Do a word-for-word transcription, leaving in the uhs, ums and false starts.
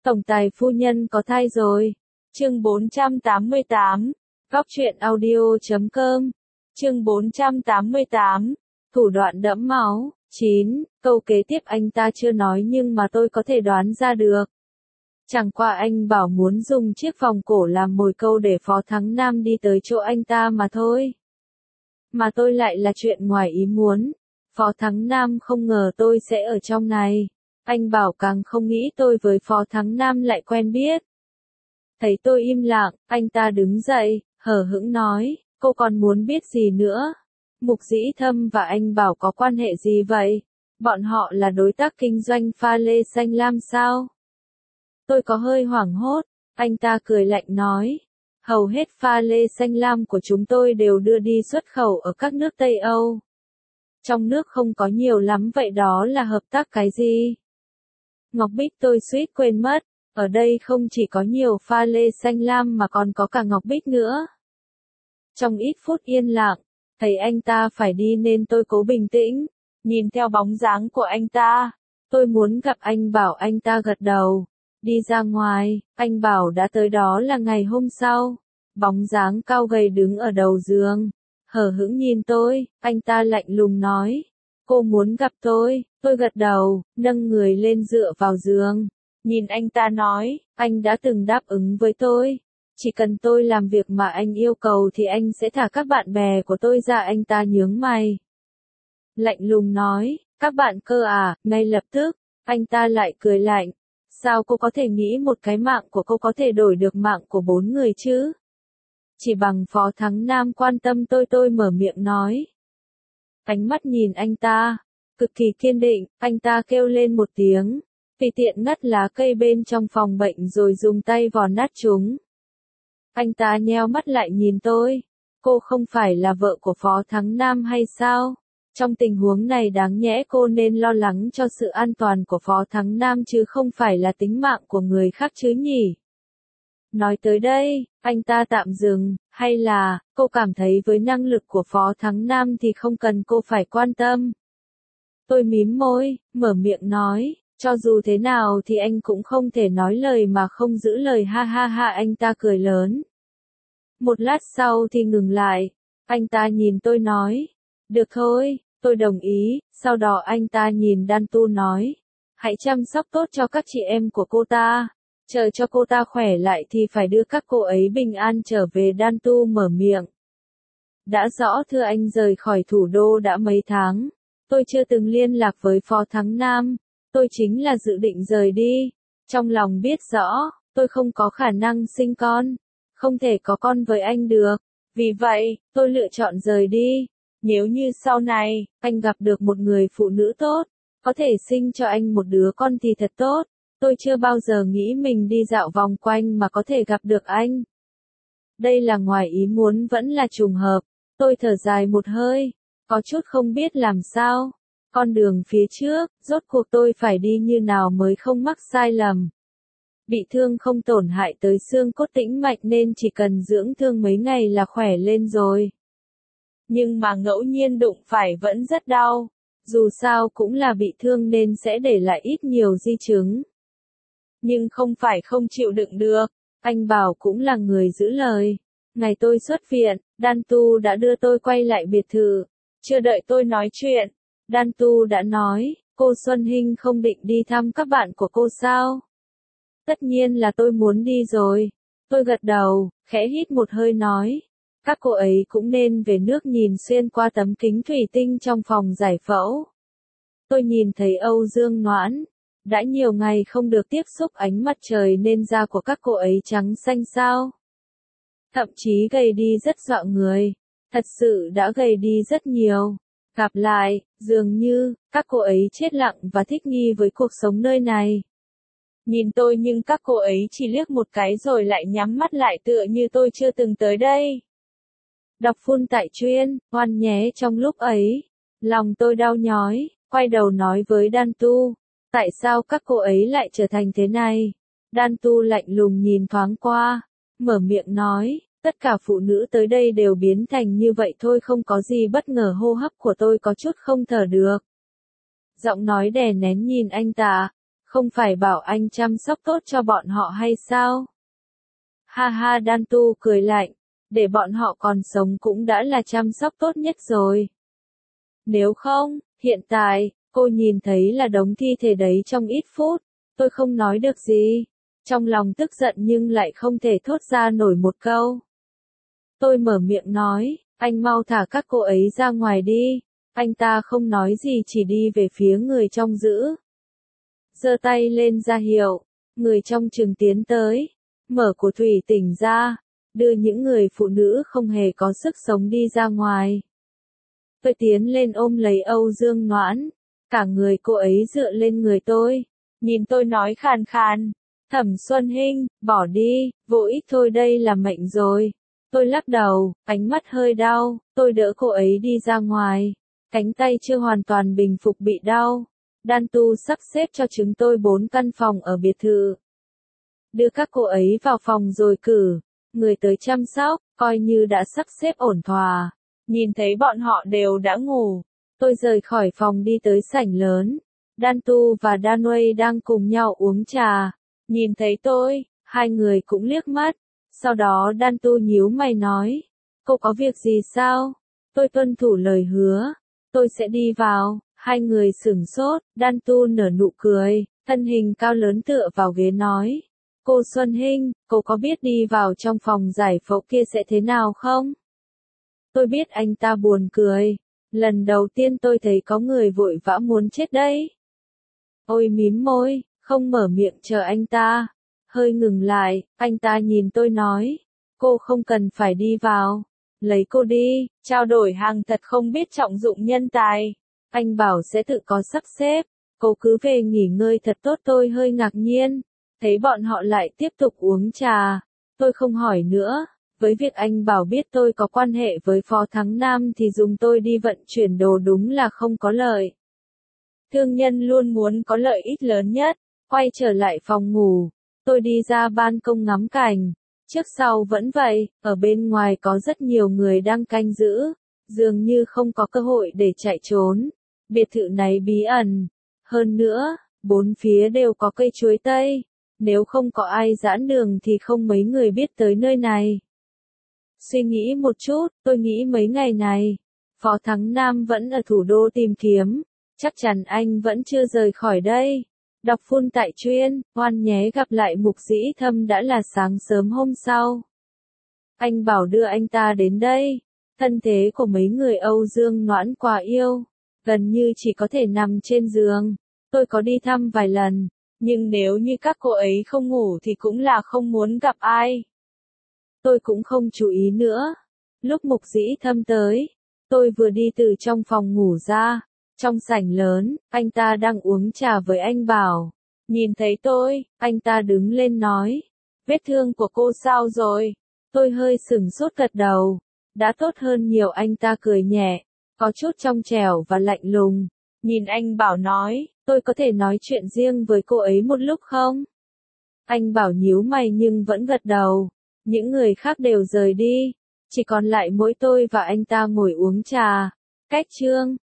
Tổng tài phu nhân có thai rồi. Chương bốn trăm tám mươi tám. Góc truyện audio chấm com. Chương bốn trăm tám mươi tám. Thủ đoạn đẫm máu. chín. Câu kế tiếp anh ta chưa nói nhưng mà tôi có thể đoán ra được. Chẳng qua anh bảo muốn dùng chiếc vòng cổ làm mồi câu để Phó Thắng Nam đi tới chỗ anh ta mà thôi. Mà tôi lại là chuyện ngoài ý muốn. Phó Thắng Nam không ngờ tôi sẽ ở trong này. Anh bảo càng không nghĩ tôi với Phó Thắng Nam lại quen biết. Thấy tôi im lặng, anh ta đứng dậy, hờ hững nói, cô còn muốn biết gì nữa? Mục Dĩ Thâm và anh Bảo có quan hệ gì vậy? Bọn họ là đối tác kinh doanh pha lê xanh lam sao? Tôi có hơi hoảng hốt, anh ta cười lạnh nói, hầu hết pha lê xanh lam của chúng tôi đều đưa đi xuất khẩu ở các nước Tây Âu. Trong nước không có nhiều lắm vậy đó là hợp tác cái gì? Ngọc Bích tôi suýt quên mất, ở đây không chỉ có nhiều pha lê xanh lam mà còn có cả Ngọc Bích nữa. Trong ít phút yên lặng, thấy anh ta phải đi nên tôi cố bình tĩnh, nhìn theo bóng dáng của anh ta. Tôi muốn gặp anh Bảo, anh ta gật đầu. Đi ra ngoài, anh Bảo đã tới, đó là ngày hôm sau. Bóng dáng cao gầy đứng ở đầu giường, hờ hững nhìn tôi, anh ta lạnh lùng nói, cô muốn gặp tôi. Tôi gật đầu, nâng người lên dựa vào giường. Nhìn anh ta nói, anh đã từng đáp ứng với tôi. Chỉ cần tôi làm việc mà anh yêu cầu thì anh sẽ thả các bạn bè của tôi ra. Anh ta nhướng mày. Lạnh lùng nói, các bạn cơ à, ngay lập tức. Anh ta lại cười lạnh. Sao cô có thể nghĩ một cái mạng của cô có thể đổi được mạng của bốn người chứ? Chỉ bằng Phó Thắng Nam quan tâm tôi tôi mở miệng nói. Ánh mắt nhìn anh ta, cực kỳ kiên định, anh ta kêu lên một tiếng. Vì tiện ngắt lá cây bên trong phòng bệnh rồi dùng tay vò nát chúng. Anh ta nheo mắt lại nhìn tôi. Cô không phải là vợ của Phó Thắng Nam hay sao? Trong tình huống này đáng nhẽ cô nên lo lắng cho sự an toàn của Phó Thắng Nam chứ không phải là tính mạng của người khác chứ nhỉ? Nói tới đây, anh ta tạm dừng, hay là, cô cảm thấy với năng lực của Phó Thắng Nam thì không cần cô phải quan tâm. Tôi mím môi, mở miệng nói, cho dù thế nào thì anh cũng không thể nói lời mà không giữ lời, ha ha ha. Anh ta cười lớn. Một lát sau thì ngừng lại, anh ta nhìn tôi nói, được thôi, tôi đồng ý. Sau đó anh ta nhìn Đan Tu nói, hãy chăm sóc tốt cho các chị em của cô ta, chờ cho cô ta khỏe lại thì phải đưa các cô ấy bình an trở về. Đan Tu mở miệng. Đã rõ, thưa anh, rời khỏi thủ đô đã mấy tháng, tôi chưa từng liên lạc với Phó Thắng Nam. Tôi chính là dự định rời đi. Trong lòng biết rõ, tôi không có khả năng sinh con, không thể có con với anh được. Vì vậy, tôi lựa chọn rời đi. Nếu như sau này, anh gặp được một người phụ nữ tốt, có thể sinh cho anh một đứa con thì thật tốt. Tôi chưa bao giờ nghĩ mình đi dạo vòng quanh mà có thể gặp được anh. Đây là ngoài ý muốn vẫn là trùng hợp. Tôi thở dài một hơi, có chút không biết làm sao. Con đường phía trước, rốt cuộc tôi phải đi như nào mới không mắc sai lầm. Bị thương không tổn hại tới xương cốt tĩnh mạch nên chỉ cần dưỡng thương mấy ngày là khỏe lên rồi. Nhưng mà ngẫu nhiên đụng phải vẫn rất đau. Dù sao cũng là bị thương nên sẽ để lại ít nhiều di chứng. Nhưng không phải không chịu đựng được. Anh Bảo cũng là người giữ lời. Ngày tôi xuất viện, Đan Tu đã đưa tôi quay lại biệt thự. Chưa đợi tôi nói chuyện, Đan Tu đã nói, cô Xuân Hinh không định đi thăm các bạn của cô sao? Tất nhiên là tôi muốn đi rồi. Tôi gật đầu, khẽ hít một hơi nói, các cô ấy cũng nên về nước. Nhìn xuyên qua tấm kính thủy tinh trong phòng giải phẫu, tôi nhìn thấy Âu Dương Noãn. Đã nhiều ngày không được tiếp xúc ánh mặt trời nên da của các cô ấy trắng xanh sao. Thậm chí gầy đi rất dọa người. Thật sự đã gầy đi rất nhiều. Gặp lại, dường như, các cô ấy chết lặng và thích nghi với cuộc sống nơi này. Nhìn tôi nhưng các cô ấy chỉ liếc một cái rồi lại nhắm mắt lại tựa như tôi chưa từng tới đây. Đọc phun tại chuyên, ngoan nhé. Trong lúc ấy, lòng tôi đau nhói, quay đầu nói với Đan Tu, tại sao các cô ấy lại trở thành thế này? Đan Tu lạnh lùng nhìn thoáng qua, mở miệng nói, tất cả phụ nữ tới đây đều biến thành như vậy thôi, không có gì bất ngờ. Hô hấp của tôi có chút không thở được. Giọng nói đè nén nhìn anh ta, Không phải bảo anh chăm sóc tốt cho bọn họ hay sao? Ha ha, Đan Tu cười lạnh, để bọn họ còn sống cũng đã là chăm sóc tốt nhất rồi. Nếu không, hiện tại, cô nhìn thấy là đống thi thể đấy trong ít phút, tôi không nói được gì. Trong lòng tức giận nhưng lại không thể thốt ra nổi một câu. Tôi mở miệng nói, anh mau thả các cô ấy ra ngoài đi. Anh ta không nói gì chỉ đi về phía người trong giữ. Giơ tay lên ra hiệu, người trong trường tiến tới, mở của thủy tỉnh ra, đưa những người phụ nữ không hề có sức sống đi ra ngoài. Tôi tiến lên ôm lấy Âu Dương Noãn, cả người cô ấy dựa lên người tôi, nhìn tôi nói khàn khàn, Thẩm Xuân Hinh, bỏ đi, vô ích thôi, đây là mệnh rồi. Tôi lắc đầu, ánh mắt hơi đau, tôi đỡ cô ấy đi ra ngoài, cánh tay chưa hoàn toàn bình phục bị đau. Đan Tu sắp xếp cho chúng tôi bốn căn phòng ở biệt thự. Đưa các cô ấy vào phòng rồi cử người tới chăm sóc, coi như đã sắp xếp ổn thỏa. Nhìn thấy bọn họ đều đã ngủ, tôi rời khỏi phòng đi tới sảnh lớn. Đan Tu và Đan Uy đang cùng nhau uống trà. Nhìn thấy tôi, hai người cũng liếc mắt. Sau đó Đan Tu nhíu mày nói, cô có việc gì sao? Tôi tuân thủ lời hứa, tôi sẽ đi vào. Hai người sửng sốt, Đan Tu nở nụ cười, thân hình cao lớn tựa vào ghế nói, cô Xuân Hinh, cô có biết đi vào trong phòng giải phẫu kia sẽ thế nào không? Tôi biết anh ta buồn cười, lần đầu tiên tôi thấy có người vội vã muốn chết đấy. Ôi mím môi, không mở miệng chờ anh ta, hơi ngừng lại, anh ta nhìn tôi nói, cô không cần phải đi vào, lấy cô đi, trao đổi hàng thật không biết trọng dụng nhân tài. Anh bảo sẽ tự có sắp xếp, cô cứ về nghỉ ngơi thật tốt. Tôi hơi ngạc nhiên, thấy bọn họ lại tiếp tục uống trà. Tôi không hỏi nữa, với việc anh bảo biết tôi có quan hệ với Phó Thắng Nam thì dùng tôi đi vận chuyển đồ đúng là không có lợi. Thương nhân luôn muốn có lợi ích lớn nhất. Quay trở lại phòng ngủ, tôi đi ra ban công ngắm cảnh. Trước sau vẫn vậy, ở bên ngoài có rất nhiều người đang canh giữ, dường như không có cơ hội để chạy trốn. Biệt thự này bí ẩn. Hơn nữa, bốn phía đều có cây chuối tây. Nếu không có ai giãn đường thì không mấy người biết tới nơi này. Suy nghĩ một chút, tôi nghĩ mấy ngày này, Phó Thắng Nam vẫn ở thủ đô tìm kiếm. Chắc chắn anh vẫn chưa rời khỏi đây. Đọc phun tại chuyên, hoan nhé, gặp lại Mục Dĩ Thâm đã là sáng sớm hôm sau. Anh bảo đưa anh ta đến đây. Thân thế của mấy người Âu Dương Noãn quá yêu. Gần như chỉ có thể nằm trên giường. Tôi có đi thăm vài lần, nhưng nếu như các cô ấy không ngủ thì cũng là không muốn gặp ai. Tôi cũng không chú ý nữa. Lúc Mục Dĩ Thâm tới, tôi vừa đi từ trong phòng ngủ ra. Trong sảnh lớn, anh ta đang uống trà với anh Bảo. Nhìn thấy tôi, anh ta đứng lên nói, vết thương của cô sao rồi? Tôi hơi sửng sốt gật đầu. Đã tốt hơn nhiều, anh ta cười nhẹ, có chút trong trẻo và lạnh lùng. Nhìn anh Bảo nói, tôi có thể nói chuyện riêng với cô ấy một lúc không? Anh Bảo nhíu mày nhưng vẫn gật đầu. Những người khác đều rời đi, chỉ còn lại mỗi tôi và anh ta ngồi uống trà. Cách chương